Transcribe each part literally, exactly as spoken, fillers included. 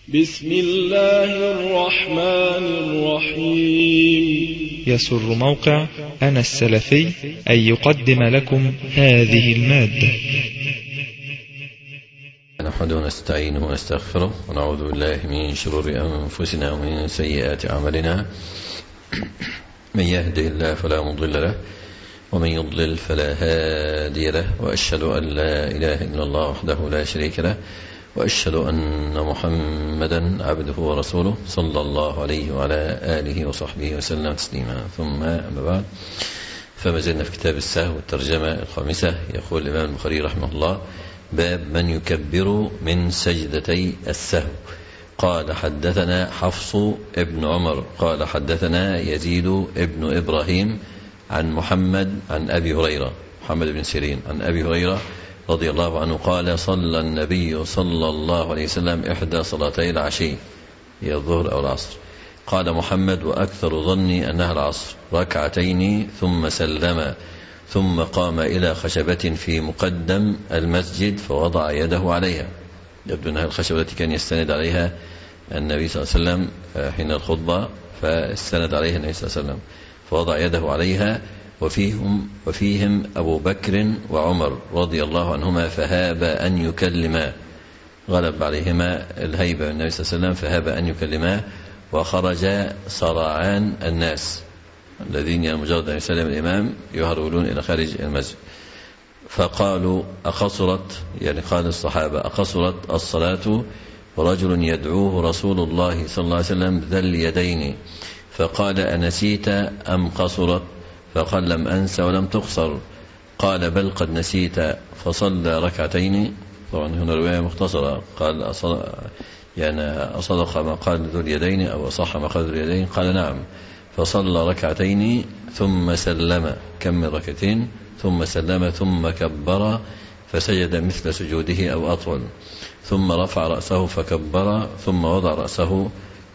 بسم الله الرحمن الرحيم. يسر موقع أنا السلفي أن يقدم لكم هذه المادة. نحمده ونستعينه ونستغفره ونعوذ بالله من شرور أنفسنا ومن سيئات أعمالنا. من يهده الله فلا مضل له ومن يضلل فلا هادي له، وأشهد أن لا إله إلا الله وحده لا شريك له، وأشهد أن محمدا عبده ورسوله صلى الله عليه وعلى آله وصحبه وسلم تسليما. ثم أما بعد، فما زلنا في كتاب السهو والترجمة الخامسة. يقول الإمام البخاري رحمه الله: باب من يكبر من سجدتي السهو. قال: حدثنا حفص ابن عمر قال حدثنا يزيد ابن إبراهيم عن محمد عن أبي هريرة محمد بن سيرين عن أبي هريرة رضي الله عنه قال: صلى النبي صلى الله عليه وسلم إحدى صلاتي العشي، هي الظهر أو العصر. قال محمد: وأكثر ظني أنها العصر، ركعتين ثم سلم، ثم قام إلى خشبة في مقدم المسجد فوضع يده عليها. يبدو أنها الخشبة التي كان يستند عليها النبي صلى الله عليه وسلم حين الخطبة، فاستند عليها النبي صلى الله عليه وسلم فوضع يده عليها، وفيهم, وفيهم أبو بكر وعمر رضي الله عنهما فهاب أن يكلما، غلب عليهما الهيبة من النبي صلى الله عليه وسلم فهاب أن يكلما. وخرج صراعان الناس الذين مجرد أن يسلم الإمام يهرولون إلى خارج المسجد، فقالوا: أقصرت، يعني قال الصحابة: أقصرت الصلاة ورجل يدعوه رسول الله صلى الله عليه وسلم ذا اليدين؟ فقال: أنسيت أم قصرت؟ فقال: لم أنس ولم تقصر. قال: بل قد نسيت. فصلى ركعتين. طبعا هنا رواية مختصرة، قال أصدق يعني أصدق ما قال ذو اليدين أو صح ما قال ذو اليدين؟ قال: نعم. فصلى ركعتين ثم سلم، كمل ركعتين ثم سلم، ثم كبر فسجد مثل سجوده أو أطول، ثم رفع رأسه فكبر، ثم وضع رأسه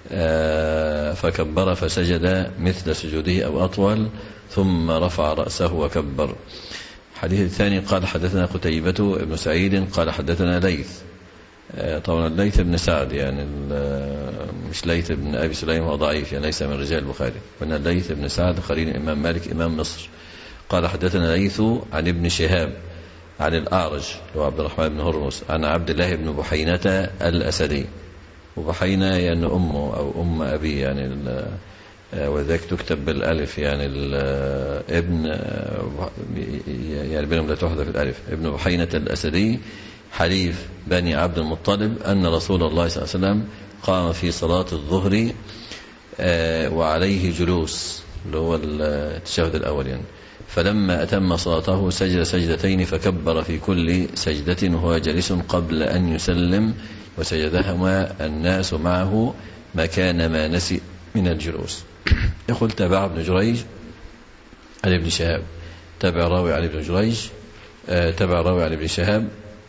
فكبر فسجد مثل سجوده أو أطول، ثم رفع رأسه وكبر. الحديث الثاني قال: حدثنا قتيبة بن سعيد قال حدثنا ليث. طبعا ليث بن سعد يعني مش ليث بن أبي سليم، هو ضعيف يعني ليس من رجال البخاري، وإن ليث بن سعد قرين الإمام مالك إمام مصر. قال: حدثنا ليث عن ابن شهاب عن الأعرج هو عبد الرحمن بن هرمز عن عبد الله بن بحينة الأسدي. وبحينة يعني أمه أو أم أبي يعني، وذلك تكتب بالألف يعني الابن يعني بينهم لا تحذف الألف. ابن بحينة الأسدي حليف بني عبد المطلب أن رسول الله صلى الله عليه وسلم قام في صلاة الظهر وعليه جلوس اللي هو التشهد الأول يعني، فلما أتم صلاته سجد سجدتين فكبر في كل سجدة وهو جالس قبل أن يسلم، وسجدهما الناس معه مكان ما نسي من الجلوس. يقول: تابع ابن جريج عن ابن شهاب، تابع راوي عن ابن جريج، آه تابع راوي عن ابن شهاب،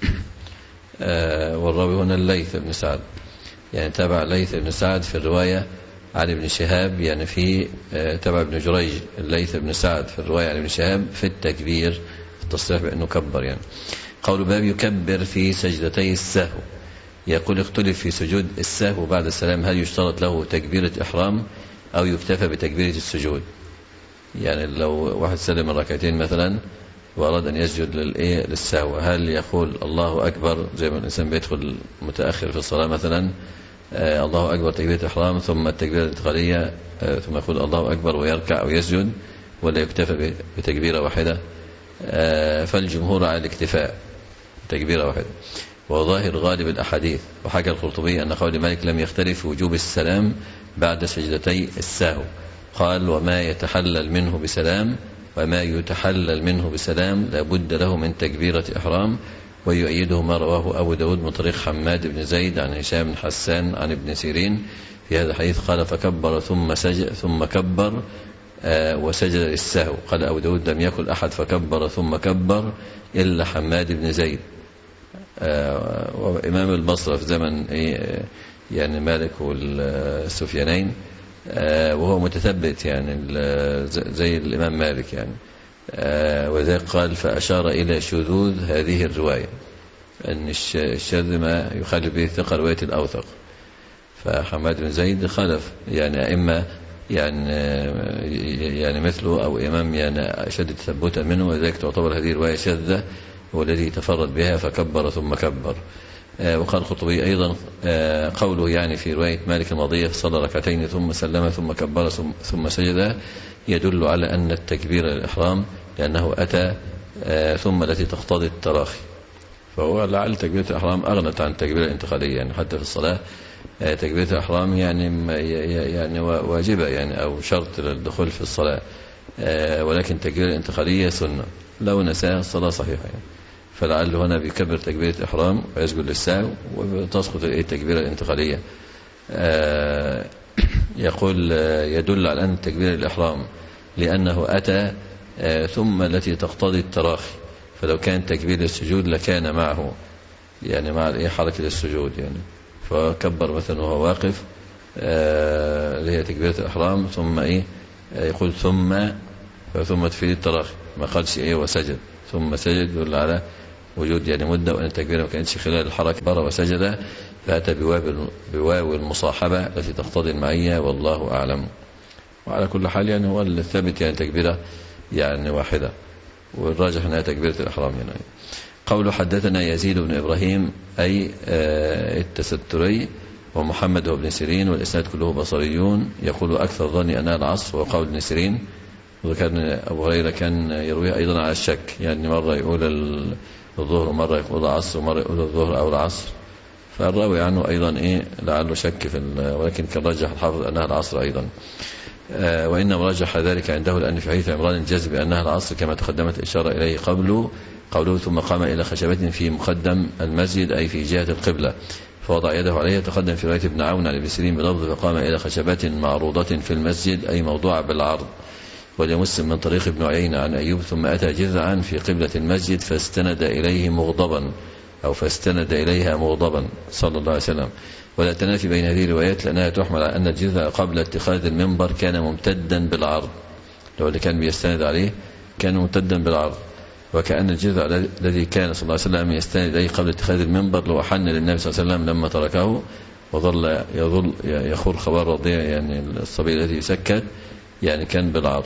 آه والراوي هنا الليث بن سعد، يعني تابع الليث بن سعد في الرواية عن ابن شهاب، يعني في آه تابع ابن جريج الليث بن سعد في الرواية عن ابن شهاب في التكبير، في التصريح بأنه كبر يعني. قول: باب يكبر في سجدتي السهو. يقول: اختلف في سجود السهو بعد السلام، هل يشترط له تكبيرة إحرام أو يكتفى بتكبيرة السجود؟ يعني لو واحد سلم الركعتين مثلا وأراد أن يسجد للإيه للسهو، هل يقول الله أكبر زي ما الإنسان بيدخل متأخر في الصلاة مثلا، آه الله أكبر تكبيرة إحرام ثم التكبيرة الانتقالية، آه ثم يقول الله أكبر ويركع أو يسجد، ولا يكتفى بتكبيرة واحدة؟ آه فالجمهور على الاكتفاء تكبيرة واحدة، وظاهر غالب الأحاديث. وحكى القرطبي أن قول مالك لم يختلف في وجوب السلام بعد سجدتي السهو، قال: وما يتحلل منه بسلام وما يتحلل منه بسلام لا بد له من تكبيرة إحرام. ويؤيده ما رواه أبو داود من طريق حماد بن زيد عن هشام بن حسان عن ابن سيرين في هذا الحديث، قال: فكبر ثم سجد ثم كبر آه وسجد للسهو. قال أبو داود: لم يكن أحد فكبر ثم كبر إلا حماد بن زيد. آه وإمام البصرة في زمن إيه يعني مالك والسفيانين، آه وهو متثبت يعني زي الإمام مالك يعني، آه وذلك قال: فأشار إلى شذوذ هذه الرواية، أن الشاذ ما يخالف به الثقة رواية الأوثق. فحماد بن زيد خلف يعني أئمة يعني يعني مثله أو إمام يعني أشد تثبتا منه، وذلك تعتبر هذه رواية شاذة هو الذي تفرد بها فكبر ثم كبر. وقال القرطبي أيضا قوله يعني في رواية مالك الماضية صلى ركعتين ثم سلم ثم كبر ثم سجد يدل على أن التكبير الإحرام لأنه أتى ثم التي تقتضي التراخي، فهو لعل تكبيرة الإحرام أغنت عن التكبيرة الانتقالية. يعني حتى في الصلاة تكبيرة الإحرام يعني يعني واجبة يعني أو شرط للدخول في الصلاة، ولكن التكبيرة الانتقالية سنة، لو نساها الصلاة صحيحة يعني. فلعل هنا بيكبر تكبيرة الإحرام ويسجد للسهو وتسقط التكبيرة الانتقالية. يقول يدل على أن تكبير الإحرام لأنه أتى ثم التي تقتضي التراخي، فلو كان تكبير السجود لكان معه يعني مع حركة السجود يعني، فكبر مثلا وهو واقف اللي هي تكبيرة الإحرام ثم إيه يقول ثم ثم تفيد التراخي، ما قالش إيه وسجد ثم سجد، يدل على وجود يعني مدة وأن التكبيرة ما كانتش خلال الحركة. بر وسجد فأتى بواو المصاحبة التي تقتضي المعية والله أعلم. وعلى كل حال يعني هو الثابت يعني تكبيرة يعني واحدة، والراجح أنها تكبيرة الإحرام يعني. قوله حدثنا يزيد بن إبراهيم أي التستري ومحمد بن سيرين والإسناد كله بصريون، يقول أكثر ظني أنها العصر وقول ابن سيرين، وكان أبو هريرة كان يرويه أيضا على الشك، يعني مرة يقول الظهر ومرة يقول العصر ومرة يقول الظهر أو العصر، فالراوي عنه أيضا إيه لعله شك في، ولكن كان رجح الحافظ أنها العصر أيضا. آه وإنما رجح ذلك عنده لأن في حديث عمران الجزم أنها العصر كما تقدمت إشارة إليه قبله قوله ثم قام إلى خشبة في مقدم المسجد أي في جهة القبلة فوضع يده عليها. تقدم في رواية ابن عون عن ابن سيرين بلفظ فقام إلى خشبة معروضة في المسجد أي موضوعة بالعرض. ولمسلم من طريق ابن عيينة عن أيوب ثم أتى جذعا في قبلة المسجد فاستند إليه مغضبا أو فاستند إليها مغضبا صلى الله عليه وسلم. ولا تنافي بين هذه الروايات لأنها تحمل على أن الجذع قبل اتخاذ المنبر كان ممتدا بالعرض، لو اللي كان بيستند عليه كان ممتدا بالعرض، وكأن الجذع الذي كان صلى الله عليه وسلم يستند إليه قبل اتخاذ المنبر لو حن للنبي صلى الله عليه وسلم لما تركه وظل يظل يخور خبر رضيع يعني الصبي الذي سكت يعني كان بالعرض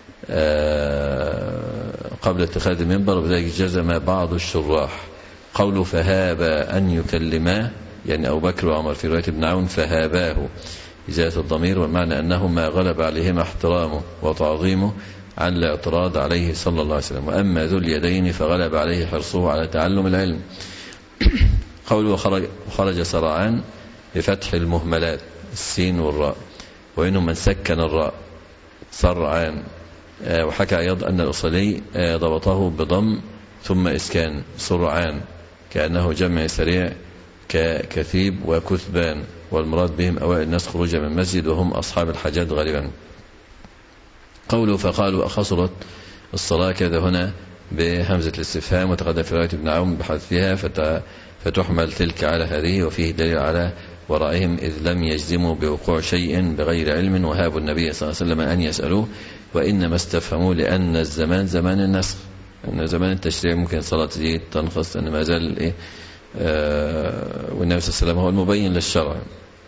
قبل اتخاذ المنبر، وبذلك جزم بعض الشراح. قوله فهاب أن يكلماه يعني أبو بكر وعمر في رواية ابن عون فهاباه بزيادة الضمير، والمعنى أنه ما غلب عليهما احترامه وتعظيمه عن الاعتراض عليه صلى الله عليه وسلم. وأما ذو اليدين فغلب عليه حرصه على تعلم العلم. قوله خرج, خرج سرعان بفتح المهملات السين والراء، وإنهم من سكن الراء سرعان. وحكى أيضا أن الأصلي ضبطه بضم ثم إسكان سرعان كأنه جمع سريع ككثيب وكثبان، والمراد بهم أوائل الناس خروجا من المسجد وهم أصحاب الحاجات غالبا. قوله فقالوا أخسرت الصلاة كذا هنا بهمزة الاستفهام، وتقدم في رواية ابن عون بحذفها فتحمل تلك على هذه، وفيه دليل على ورائهم إذ لم يجزموا بوقوع شيء بغير علم وهابوا النبي صلى الله عليه وسلم أن يسألوه، وإنما استفهموا لأن الزمان زمان النسخ، أن زمان التشريع ممكن صلاة دي تنقص أن ما زال إيه آه والنبي صلى الله عليه وسلم هو المبين للشرع.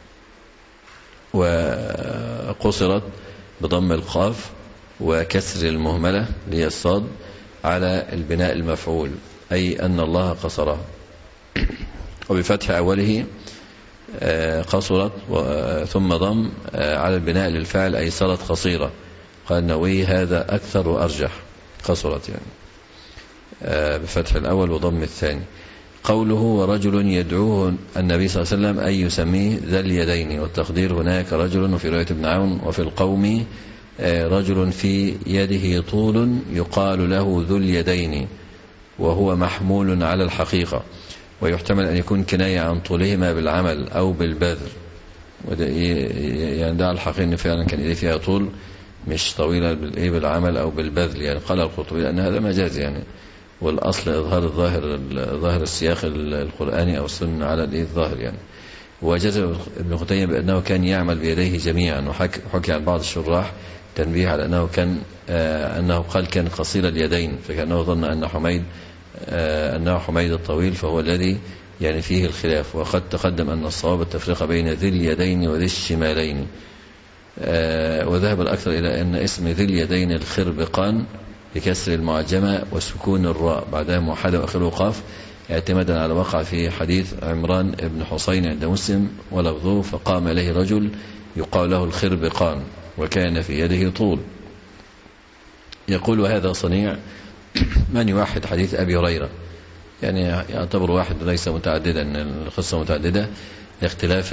وقصرت بضم القاف وكسر المهملة اللي هي الصاد على البناء المفعول أي أن الله قصرها، وبفتح أوله آه قصرت ثم ضم آه على البناء للفعل أي صارت قصيرة. قال النووي هذا أكثر وأرجح، قصرت يعني آه بفتح الأول وضم الثاني. قوله ورجل يدعوه النبي صلى الله عليه وسلم أي يسميه ذا اليدين، والتقدير هناك رجل، وفي رواية ابن عون وفي القوم رجل في يده طول يقال له ذو اليدين، وهو محمول على الحقيقة، ويحتمل أن يكون كناية عن طولهما بالعمل أو بالبذل، يعني ده الحقيقة أن فعلا كان إيديه فيها طول مش طويلة بالعمل أو بالبذل. يعني قال القرطبي لأن هذا مجاز يعني، والأصل إظهار الظاهر ظاهر السياق القرآني أو السنة على الظاهر يعني. وجزم ابن قتيبة بأنه كان يعمل بيديه جميعا، وحكي عن بعض الشراح تنبيه على أنه كان آه أنه قال كان قصير اليدين، فكأنه ظن أن حميد آه أنه حميد الطويل فهو الذي يعني فيه الخلاف. وقد تقدم أن الصواب التفرقة بين ذي اليدين وذي الشمالين. آه وذهب الأكثر إلى أن اسم ذي اليدين الخربقان بكسر المعجمة وسكون الراء بعدها موحدة وآخره قاف، اعتمادا على وقع في حديث عمران بن حسين عند مسلم ولفظه فقام إليه رجل يقال له الخربقان وكان في يده طول. يقول وهذا صنيع من يوحد حديث أبي هريرة، يعني يعتبر واحد ليس متعددا، القصة متعددة لاختلاف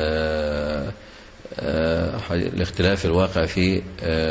الاختلاف الواقع في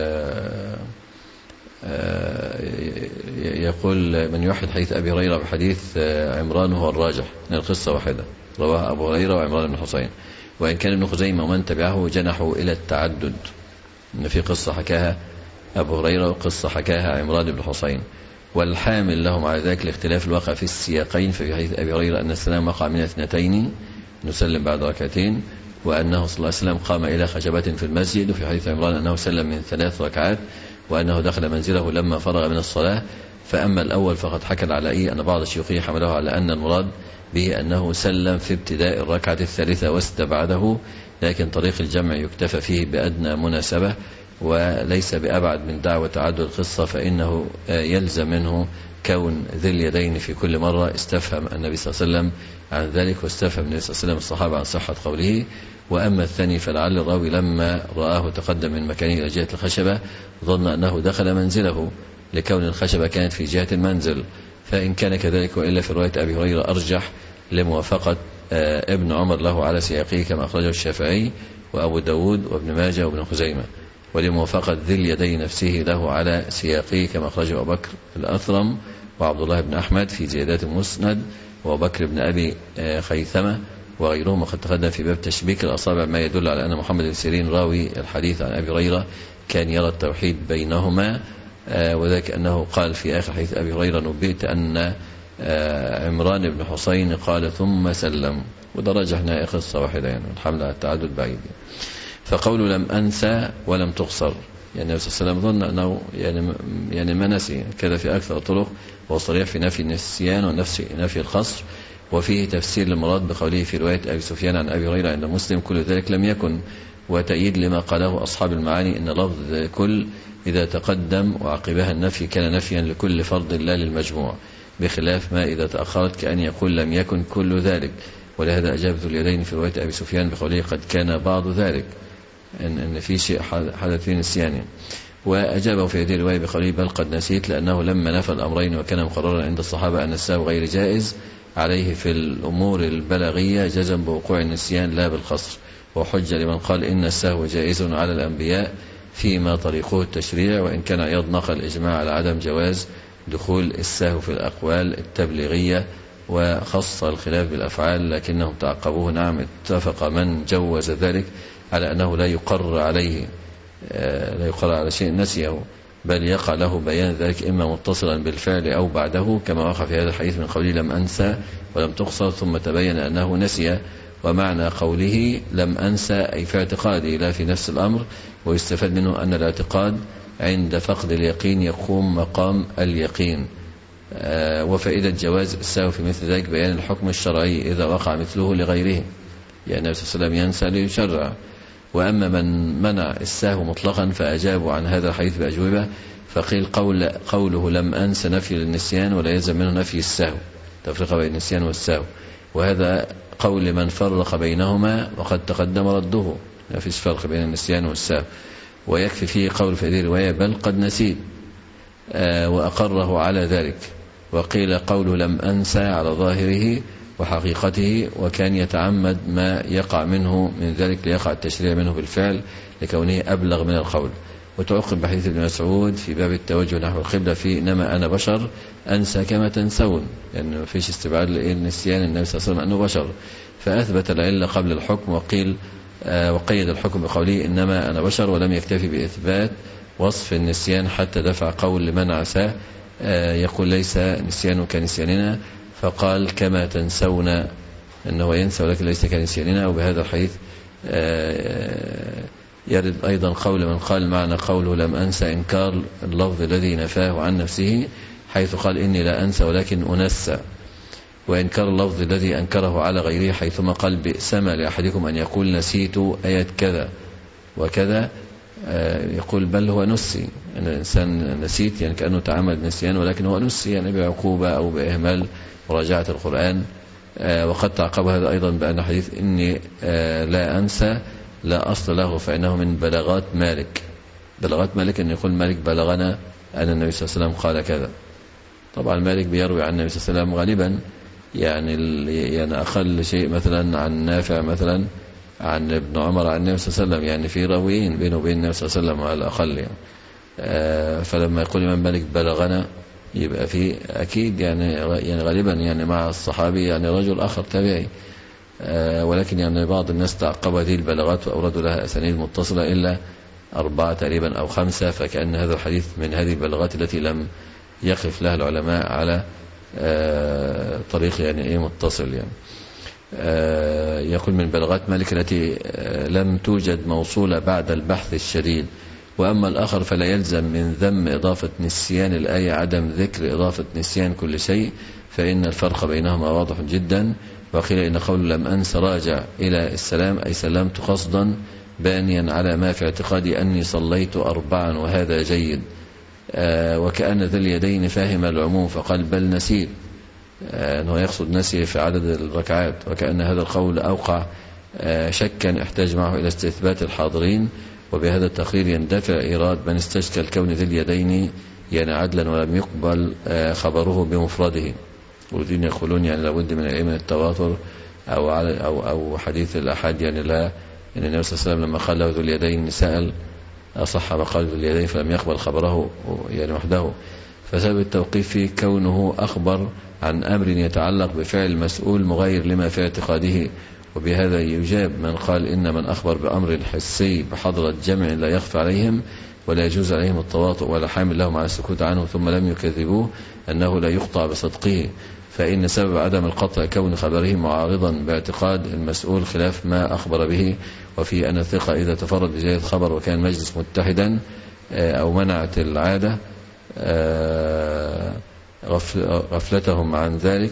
يقول من يوحد حديث أبي هريرة بحديث عمران هو الراجح من القصة واحدة رواه أبو هريرة وعمران بن حسين، وإن كان ابن خزيمة ومن تبعه جنحوا إلى التعدد، إن في قصة حكاها أبو هريرة وقصة حكاها عمران بن حسين. والحامل لهم على ذلك الاختلاف الواقع في السياقين، ففي حديث أبي هريرة أن السلام وقع من اثنتين نسلم بعد ركعتين، وأنه صلى الله عليه وسلم قام إلى خشبة في المسجد، وفي حديث عمران أنه سلم من ثلاث ركعات وأنه دخل منزله لما فرغ من الصلاة. فأما الأول فقد حكى العلائي أن بعض الشيوخ حمله على أن المراد به أنه سلم في ابتداء الركعة الثالثة واستبعده، لكن طريق الجمع يكتفى فيه بأدنى مناسبة وليس بأبعد من دعوة تعدد القصة، فإنه يلزم منه كون ذي اليدين في كل مرة. استفهم النبي صلى الله عليه وسلم عن ذلك، واستفهم النبي صلى الله عليه وسلم الصحابة عن صحة قوله. وأما الثاني فلعل الراوي لما رآه تقدم من مكانه إلى جهة الخشبة ظن أنه دخل منزله لكون الخشبة كانت في جهة المنزل، فإن كان كذلك وإلا في رواية أبي هريرة أرجح لموافقة ابن عمر له على سياقه كما أخرجه الشافعي وأبو داود وابن ماجه وابن خزيمة، ولموافقة ذي اليدين نفسه له على سياقه كما أخرجه أبو بكر الأثرم وعبد الله بن أحمد في زيادات المسند وأبو بكر بن أبي خيثمة وغيرهم. وقد تقدم في باب تشبيك الأصابع ما يدل على أن محمد بن سيرين راوي الحديث عن أبي هريرة كان يرى التوحيد بينهما، وذلك أنه قال في آخر حديث أبي هريرة نبئت أن عمران بن حسين قال ثم سلم، وده رجح نهاية قصة واحدة، يعني الحمل على التعدد بعيد. فقول لم أنسى ولم تقصر، يعني النبي صلى الله عليه وسلم ظن أنه يعني يعني ما نسي، كذا في أكثر الطرق، وصريح في نفي النسيان ونفي نفي الخصر. وفيه تفسير للمراد بقوله في رواية أبي سفيان عن أبي هريرة عند مسلم كل ذلك لم يكن، وتأييد لما قاله أصحاب المعاني إن لفظ كل إذا تقدم وعقبها النفي كان نفيا لكل فرد لا للمجموع، بخلاف ما إذا تأخرت كأن يقول لم يكن كل ذلك. ولهذا أجاب ذو اليدين في رواية أبي سفيان بقوله قد كان بعض ذلك، إن, إن في شيء حدث في نسيان. وأجابه في هذه الرواية بقوله بل قد نسيت، لأنه لما نفى الأمرين وكان مقررا عند الصحابة أن السهو غير جائز عليه في الأمور البلاغية جزم بوقوع النسيان لا بالقصر، وحج لمن قال إن السهو جائز على الأنبياء فيما طريقه التشريع، وإن كان عياض نقل الإجماع على عدم جواز دخول السهو في الأقوال التبليغية وخص الخلاف بالأفعال، لكنهم تعقبوه. نعم اتفق من جوز ذلك على أنه لا يقر عليه لا يقر على شيء نسيه، بل يقع له بيان ذلك إما متصلا بالفعل أو بعده، كما وقع في هذا الحديث من قوله لم أنسى ولم تقصر ثم تبين أنه نسي. ومعنى قوله لم أنسى أي في اعتقادي لا في نفس الأمر، ويستفاد منه أن الاعتقاد عند فقد اليقين يقوم مقام اليقين. آه وفائدة جواز السهو في مثل ذلك بيان الحكم الشرعي إذا وقع مثله لغيره، يعني النبي صلى الله عليه وسلم ينسى ليشرع. وأما من منع السهو مطلقا فأجابوا عن هذا الحديث بأجوبة، فقيل قول قوله لم أنسى نفي للنسيان ولا يلزم منه نفي السهو، تفرق بين النسيان والسهو، وهذا قول من فرق بينهما وقد تقدم رده، لا فيش فرق بين النسيان والسهو. ويكفي فيه قول في هذه الرواية بل قد نسيت آه وأقره على ذلك. وقيل قوله لم أنسى على ظاهره وحقيقته، وكان يتعمد ما يقع منه من ذلك ليقع التشريع منه بالفعل لكونه أبلغ من القول. وتعقب بحديث ابن مسعود في باب التوجه نحو القبلة في إنما أنا بشر أنسى كما تنسون، لأنه يعني ما فيش استبعاد للنسيان النبي صلى الله عليه وسلم أنه بشر، فأثبت العلة قبل الحكم. وقيل آه وقيد الحكم بقوله إنما أنا بشر، ولم يكتفي بإثبات وصف النسيان حتى دفع قول لمن عساه آه يقول ليس نسيان كنسياننا، فقال كما تنسون أنه ينسى ولكن ليس كنسياننا. وبهذا الحديث آه يرد أيضا قول من قال معنى قوله لم أنسى إنكار اللفظ الذي نفاه عن نفسه، حيث قال إني لا أنسى ولكن أنسى. وإنكار اللفظ الذي أنكره على غيره حيثما قال بئسما لأحدكم أن يقول نسيت آية كذا وكذا، يقول بل هو نسي، أن الإنسان نسيت يعني كأنه تعمد نسيان، ولكن هو نسي يعني بعقوبة أو بإهمال مراجعة القرآن. وقد تعقب هذا أيضا بأن حديث إني لا أنسى لا أصل له، فإنه من بلاغات مالك. بلاغات مالك أن يقول مالك بلغنا أن النبي صلى الله عليه وسلم قال كذا. طبعا مالك بيروي عن النبي صلى الله عليه وسلم غالبا يعني يعني أقل شيء مثلا عن نافع مثلا عن ابن عمر عن النبي صلى الله عليه وسلم، يعني في راويين بينه وبين النبي صلى الله عليه وسلم على الأقل يعني. آه فلما يقول الإمام مالك بلغنا يبقى في أكيد يعني يعني غالبا يعني مع الصحابي يعني رجل آخر تابعي. آه ولكن يعني بعض الناس تعقب هذه البلاغات وأوردوا لها أسانيد متصلة إلا أربعة تقريبا أو خمسة، فكأن هذا الحديث من هذه البلاغات التي لم يقف لها العلماء على آه طريق يعني إيه متصل يعني. آه يقول من بلاغات مالك التي آه لم توجد موصولة بعد البحث الشديد. وأما الآخر فلا يلزم من ذم إضافة نسيان الآية عدم ذكر إضافة نسيان كل شيء، فإن الفرق بينهما واضح جدا. وقيل إن قول لم أنس راجع إلى السلام أي سلمت قصدا بانيا على ما في اعتقادي أني صليت أربعا وهذا جيد. آه وكأن ذا اليدين فاهم العموم فقال بل نسيت، آه أنه يقصد نسي في عدد الركعات. وكأن هذا القول أوقع آه شكا احتاج معه إلى استثبات الحاضرين، وبهذا التقرير يندفع إيراد من استشكل كون ذي اليدين يعني عدلا ولم يقبل آه خبره بمفرده. والذين يقولون يعني لابد من العلم التواتر أو أو أو حديث الأحد يعني لا، إن النبي صلى الله عليه وسلم لما قال له ذو اليدين سأل أصح ما قال ذو اليدين فلم يقبل خبره يعني وحده. فسبب التوقيف فيه كونه أخبر عن أمر يتعلق بفعل المسؤول مغير لما في اعتقاده. وبهذا يجاب من قال إن من أخبر بأمر حسي بحضرة جمع لا يخفى عليهم ولا يجوز عليهم التواطؤ ولا حامل لهم على السكوت عنه ثم لم يكذبوه أنه لا يقطع بصدقه، فإن سبب عدم القطع كون خبره معارضا باعتقاد المسؤول خلاف ما أخبر به. وفي أن الثقة إذا تفرد بزيادة خبر وكان مجلس متحدا أو منعت العادة غفلتهم عن ذلك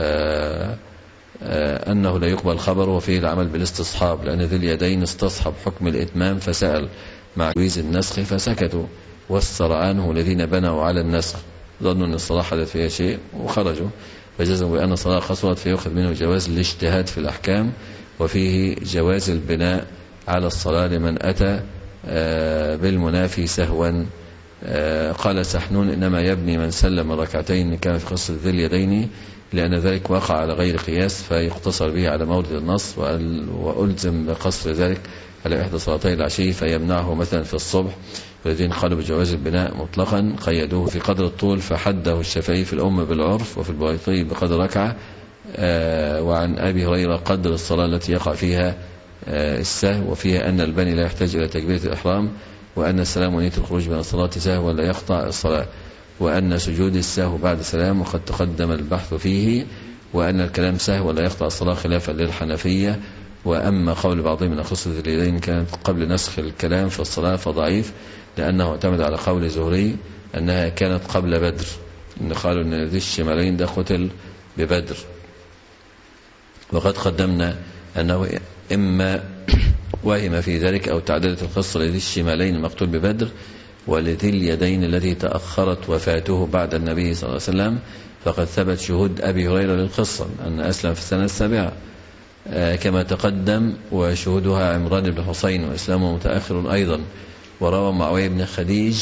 أنه لا يقبل خبره، وفيه العمل بالاستصحاب، لأن ذي اليدين استصحب حكم الإتمام فسأل مع جويز النسخ فسكتوا، والسرعانه الذين بنوا على النسخ ظنوا أن الصلاة حدث فيها شيء وخرجوا، فجزموا بأن الصلاة قصرت فيأخذ منه جواز الاجتهاد في الأحكام، وفيه جواز البناء على الصلاة لمن أتى بالمنافي سهوا. قال سحنون إنما يبني من سلم ركعتين كان في قصة ذي اليدين لأن ذلك وقع على غير قياس فيقتصر به على مورد النص، وألزم بقصر ذلك على إحدى صلاتي العشي فيمنعه مثلا في الصبح. والذين قالوا بجواز البناء مطلقا قيدوه في قدر الطول فحده الشافعي في الأم بالعرف وفي البيطي بقدر ركعة. آه وعن أبي هريرة قدر الصلاة التي يقع فيها آه السهو، وفيها أن البني لا يحتاج إلى تكبيرة الإحرام، وأن السلام ونية الخروج من الصلاة سهو ولا يقطع الصلاة، وأن سجود السهو بعد سلام وقد تقدم البحث فيه، وأن الكلام سهو ولا يقطع الصلاة خلافا للحنفية. وأما قول بعضهم من قصة اليدين كانت قبل نسخ الكلام في الصلاة فضعيف، لأنه اعتمد على قول زهري أنها كانت قبل بدر، إن قالوا أن ذي الشمالين ده قتل ببدر. وقد قدمنا أنه إما وهم في ذلك أو تعدلت القصة لذي الشمالين المقتول ببدر ولذي اليدين التي تأخرت وفاته بعد النبي صلى الله عليه وسلم، فقد ثبت شهود أبي هريرة للقصة أن أسلم في السنة السابعة كما تقدم، وشهودها عمران بن حسين وإسلامه متأخر أيضا. وروى معاوية بن خديج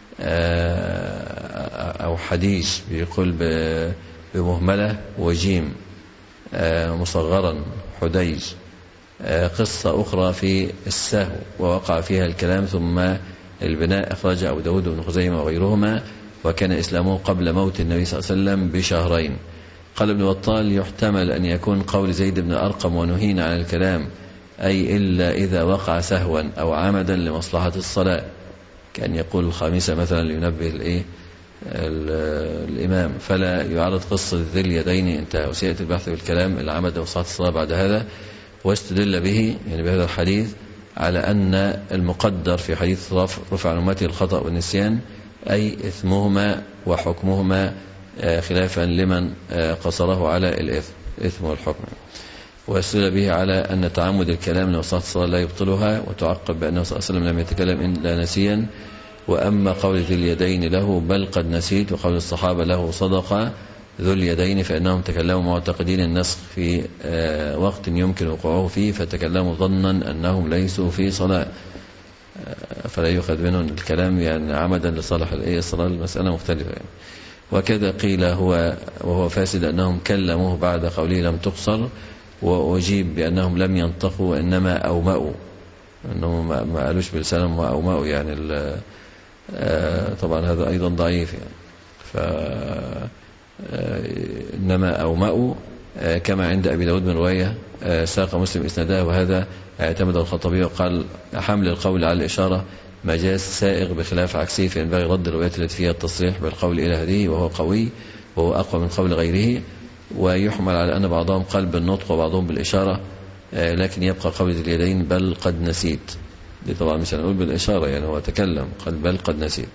أو حديج بيقول بمهملة وجيم مصغرا حديج قصة أخرى في السهو ووقع فيها الكلام ثم البناء، أخرج أبو داود بن خزيمة وغيرهما، وكان إسلامه قبل موت النبي صلى الله عليه وسلم بشهرين. قال ابن بطال يحتمل أن يكون قول زيد بن أرقم ونهينا عن الكلام أي إلا إذا وقع سهوا أو عمدا لمصلحة الصلاة، كأن يقول الخامسة مثلا لينبه الإيه الإمام، فلا يعرض قصة ذي اليدين انتهى. وسيأتي البحث في الكلام العمد ومصلحة الصلاة بعد هذا. واستدل به يعني بهذا الحديث على أن المقدر في حديث رفع عن أمته الخطأ والنسيان أي إثمهما وحكمهما خلافا لمن قصره على الإثم الإثم والحكم. واستدل به على أن تعمد الكلام لمصلحة الصلاة لا يبطلها، وتعقب بأنه صلى الله عليه وسلم لم يتكلم إلا نسيا. وأما قول ذي اليدين له بل قد نسيت، وقول الصحابة له صدق ذو اليدين، فإنهم تكلموا معتقدين النسخ في وقت يمكن وقوعه فيه، فتكلموا ظنا أنهم ليسوا في صلاة، فلا يؤخذ منهم الكلام يعني عمدا لصالح الصلاة. المسألة مختلفة يعني. وكذا قيل هو وهو فاسد أنهم كلموه بعد قوله لم تقصر، وأجيب بأنهم لم ينطقوا وإنما أومأوا، أنهم ما قالوش بلسانهم وأومأوا يعني طبعا هذا أيضا ضعيف يعني. ف إنما أومأوا كما عند أبي داود من رواية ساق مسلم إسناده، وهذا اعتمد الخطبي وقال حمل القول على الإشارة مجاز سائغ بخلاف عكسه، فينبغي رد الروايات التي فيها التصريح بالقول إلى هذه، وهو قوي وهو أقوى من قول غيره. ويحمل على أن بعضهم قال بالنطق وبعضهم بالإشارة، لكن يبقى قول ذي اليدين بل قد نسيت، دي طبعا مش هنقول بالإشارة يعني هو تكلم قال بل قد نسيت.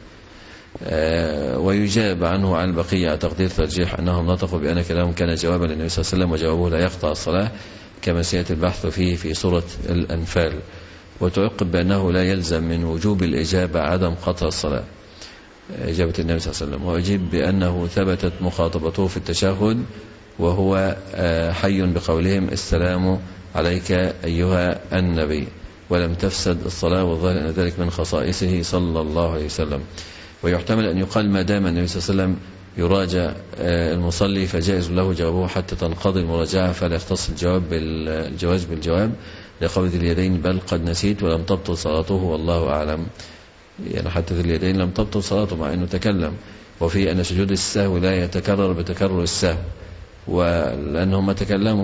ويجاب عنه عن البقية تقدير ترجيح أنهم نطقوا بأن كلامهم كان جوابا للنبي صلى الله عليه وسلم، وجوابه لا يقطع الصلاة كما سيأتي البحث فيه في سورة الأنفال. وتعقب بأنه لا يلزم من وجوب الإجابة عدم قطع الصلاة، إجابة النبي صلى الله عليه وسلم. وأجيب بأنه ثبتت مخاطبته في التشهد وهو حي بقولهم السلام عليك أيها النبي، ولم تفسد الصلاة، والظاهر أن ذلك من خصائصه صلى الله عليه وسلم. ويحتمل أن يقال ما دام النبي صلى الله عليه وسلم يراجع المصلي فجائز له جوابه حتى تنقضي المراجعة، فلا يختص الجواب بالجواز بالجواب لقول ذي اليدين بل قد نسيت ولم تبطل صلاته والله أعلم. يعني حتى ذي اليدين لم تبطل صلاته مع أنه تكلم. وفي أن سجود السهو لا يتكرر بتكرر السهو، ولأنهم تكلموا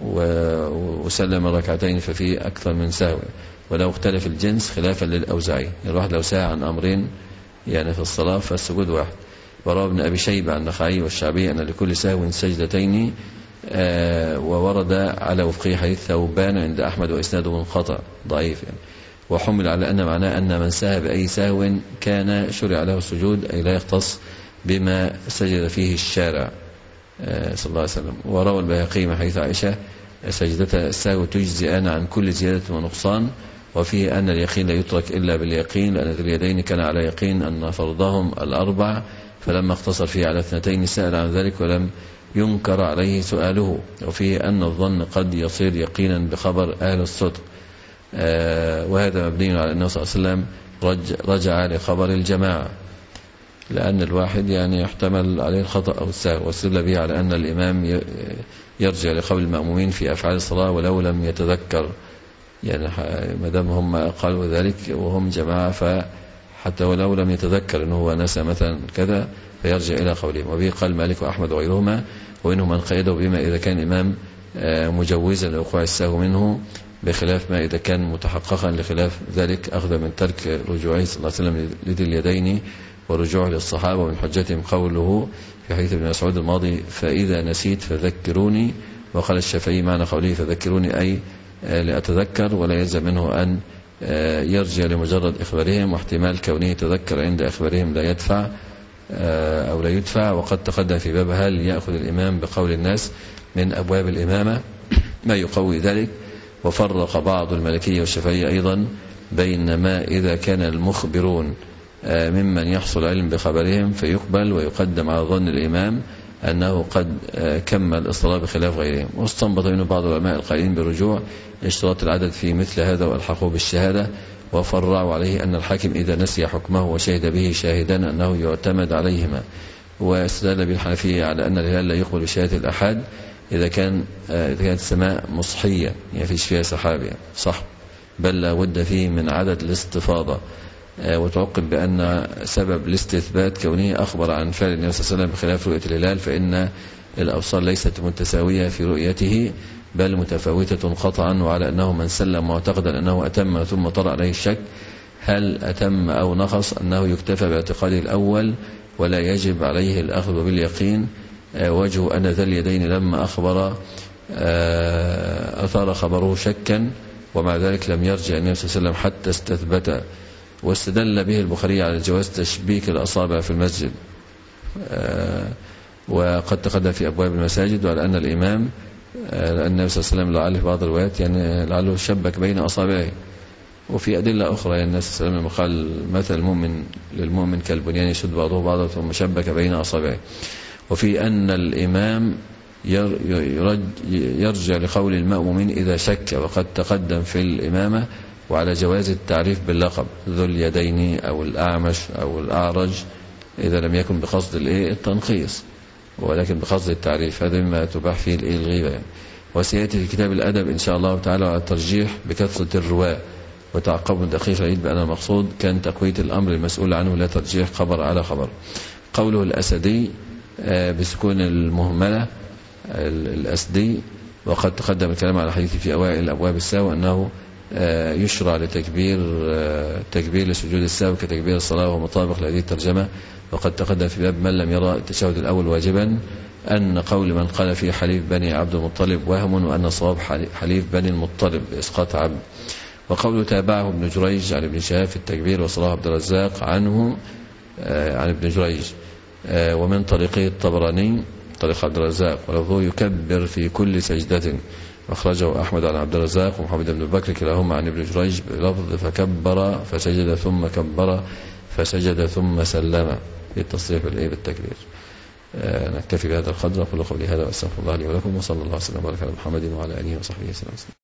وسلم ركعتين ففي أكثر من سهو، ولو اختلف الجنس خلافا للأوزاعي، يعني الواحد لو ساعة عن أمرين يعني في الصلاة فالسجود واحد. وروى ابن أبي شيبة عن النخعي والشعبي أن لكل سهو سجدتين، آه وورد على وفقه حديث ثوبان عند أحمد وإسناده منقطع ضعيف يعني. وحمل على أن معناه أن من سهى بأي سهو كان شرع له السجود، أي لا يختص بما سجد فيه الشارع آه صلى الله عليه وسلم. وروى البيهقي من حديث عائشة سجدة السهو تجزئان عن كل زيادة ونقصان، وفيه أن اليقين لا يترك إلا باليقين، لأن ذي اليدين كان على يقين أن فرضهم الأربع، فلما اقتصر فيه على اثنتين سأل عن ذلك ولم ينكر عليه سؤاله. وفيه أن الظن قد يصير يقينا بخبر أهل الصدق، آه وهذا مبني على أنه صلى الله عليه وسلم رج رجع لخبر الجماعة، لأن الواحد يعني يحتمل عليه الخطأ أو السهو، واستدل به على أن الإمام يرجع لقول المأمومين في أفعال الصلاة ولو لم يتذكر، يعني ما دام هم قالوا ذلك وهم جماعة، فحتى ولو لم يتذكر أنه هو نسى مثلا كذا فيرجع إلى قولهم. وبه قال مالك وأحمد وغيرهما، وإنهم من قيده بما إذا كان الإمام مجوزا لوقوع السهو منه، بخلاف ما إذا كان متحققا، لخلاف ذلك أخذ من ترك رجوعه صلى الله عليه وسلم لذي اليدين ورجوعه للصحابة. ومن حجتهم قوله في حديث ابن مسعود الماضي فإذا نسيت فذكروني، وقال الشافعي معنى قوله فذكروني أي لأتذكر، ولا يلزم منه أن يرجع لمجرد إخبارهم، واحتمال كونه يتذكر عند إخبارهم لا يدفع أو لا يدفع. وقد تقدم في باب هل يأخذ الإمام بقول الناس من أبواب الإمامة ما يقوي ذلك. وفرق بعض المالكية والشافعية أيضا بين ما إذا كان المخبرون ممن يحصل علم بخبرهم فيقبل ويقدم على ظن الإمام أنه قد كمل الصلاة بخلاف غيرهم. واستنبط منه بعض العلماء القائلين بالرجوع اشتراط العدد في مثل هذا والحقوا بالشهادة، وفرعوا عليه أن الحاكم إذا نسي حكمه وشهد به شاهدان أنه يعتمد عليهما. واستدل بالحنفية على أن الهلال لا يقبل بشهادة الأحد إذا كان إذا كانت السماء مصحية يعني فيش فيها سحاب يعني صح، بل لا بد فيه من عدد الاستفاضة. وتعقب بأن سبب الاستثبات كونه أخبر عن فعل النبي صلى الله عليه وسلم بخلاف رؤية الهلال، فإن الأبصار ليست متساوية في رؤيته بل متفاوتة قطعا، وعلى أنه من سلم معتقدا أنه أتم ثم طرأ عليه الشك هل أتم أو نقص أنه يكتفى باعتقاده الأول ولا يجب عليه الأخذ باليقين. وجه أن ذا اليدين لما أخبر أثار خبره شكا، ومع ذلك لم يرجع النبي صلى الله عليه وسلم حتى استثبت. واستدل به البخاري على جواز تشبيك الأصابع في المسجد، وقد تقدم في أبواب المساجد، وعلى أن الإمام النبي صلى الله عليه وسلم لعله في بعض الروايات يعني لعله شبك بين أصابعه. وفي أدلة أخرى يعني النبي صلى الله عليه وسلم قال مثل المؤمن للمؤمن كالبنيان يشد بعضه بعضا ثم شبك بين أصابعه. وفي أن الإمام يرجع لقول المأمومين إذا شك، وقد تقدم في الإمامة وعلى جواز التعريف باللقب ذو اليدين أو الأعمش أو الأعرج إذا لم يكن بقصد التنقيص ولكن بقصد التعريف، هذا مما تباح فيه الغيبة يعني. وسيأتي في كتاب الأدب إن شاء الله تعالى على الترجيح بكثرة الرواة وتعقب دقيق العيد بأن المقصود كان تقوية الأمر المسؤول عنه لا ترجيح خبر على خبر. قوله الأسدي بسكون المهملة الأسدي، وقد تقدم الكلام على حديث في أوائل الأبواب السهو أنه يشرع لتكبير تكبير لسجود السهو كتكبير الصلاة وهو مطابق لهذه الترجمة. وقد تقدم في باب من لم يرى التشهد الأول واجبا أن قول من قال فيه حليف بني عبد المطلب وهم، وأن الصواب حليف بني المطلب بإسقاط عبد. وقوله تابعه ابن جريج عن ابن شهاب في التكبير وصلاح عبد الرزاق عنه عن ابن جريج ومن طريقه الطبراني طريق عبد الرزاق ولفظه يكبر في كل سجدة، أخرجه أحمد عن عبد الرزاق ومحمد بن بكر كلاهما عن ابن جريج بلفظ فكبر فسجد ثم كبر فسجد ثم سلم في التصريح بالتكبير. نكتفي بهذا القدر. أقول قولي هذا وأستغفر الله لي ولكم، وصلى الله وسلم وبارك على محمد وعلى آله وصحبه وسلم.